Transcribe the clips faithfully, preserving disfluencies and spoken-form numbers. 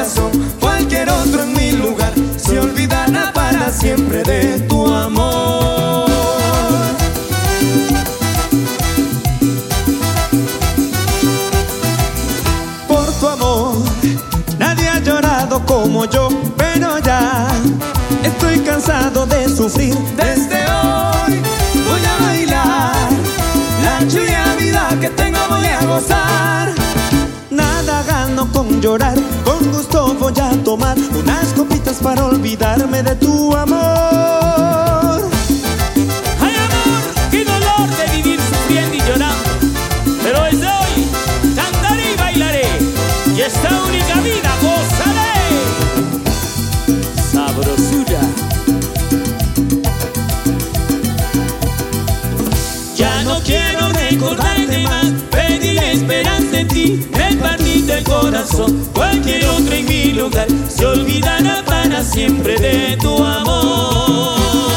corazón. Cualquier otro en mi lugar se olvidará para siempre de tu amor. Por tu amor nadie ha llorado como yo, pero ya estoy cansado de sufrir. Desde hoy voy a bailar, la chula vida que tengo voy a gozar. Nada gano con llorar, con gusto voy a tomar unas copitas para olvidarme de tu amor. Ay, amor, qué dolor de vivir sufriendo y llorando, pero desde hoy cantaré y bailaré, y esta única vida gozaré. Sabrosura. Ya no quiero recordarte más, pediré esperanza en ti, el partido del corazón. Cualquier otro en mi lugar se olvidará para siempre de tu amor.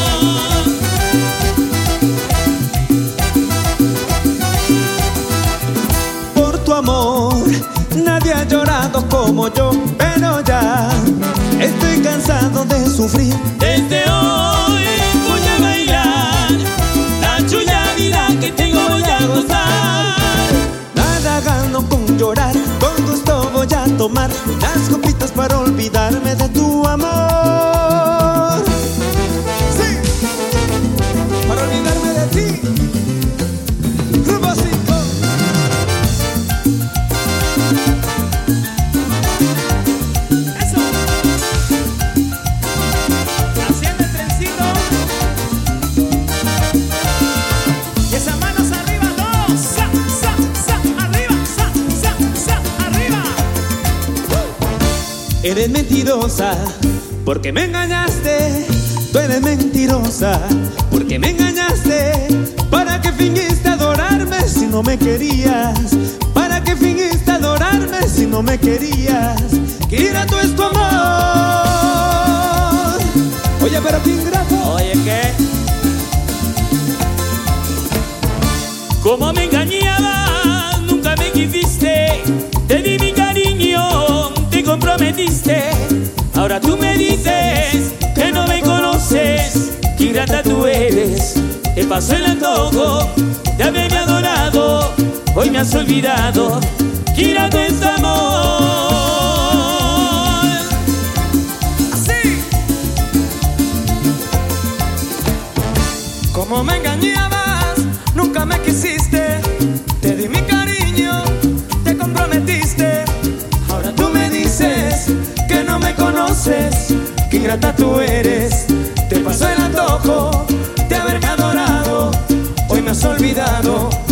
Por tu amor nadie ha llorado como yo, pero ya estoy cansado de sufrir. Desde hoy voy a bailar, la chula vida que tengo voy a gozar. Nada gano con llorar, con gusto voy a tomar unas copitas para olvidarme de tu amor. Sí, para olvidarme de ti. Rumbo cinco. Eso. Haciendo el trencito. Y esas manos arriba, todos. Sa, sa, sa, arriba, sa, sa, sa, arriba. Uh. Eres mentirosa porque me engañaste. Tú eres mentirosa porque me engañaste. ¿Para qué fingiste adorarme si no me querías? ¿Para qué fingiste adorarme si no me querías? ¡Qué ingrato es tu amor! Oye, pero qué ingrato. Oye, ¿qué? Como me engañabas, nunca me quisiste. Te di mi cariño, te comprometiste. Ahora tú me dices que no me conoces. Qué ingrata tú eres. Te pasó el antojo de haberme adorado. Hoy me has olvidado. Qué ingrato es tu amor. Así. Como me engañabas, nunca me quisiste. Te di mi cariño, te comprometiste. Ahora tú me dices que no me conoces. Qué ingrata tú eres. Te pasó el antojo de haberme adorado. Hoy me has olvidado.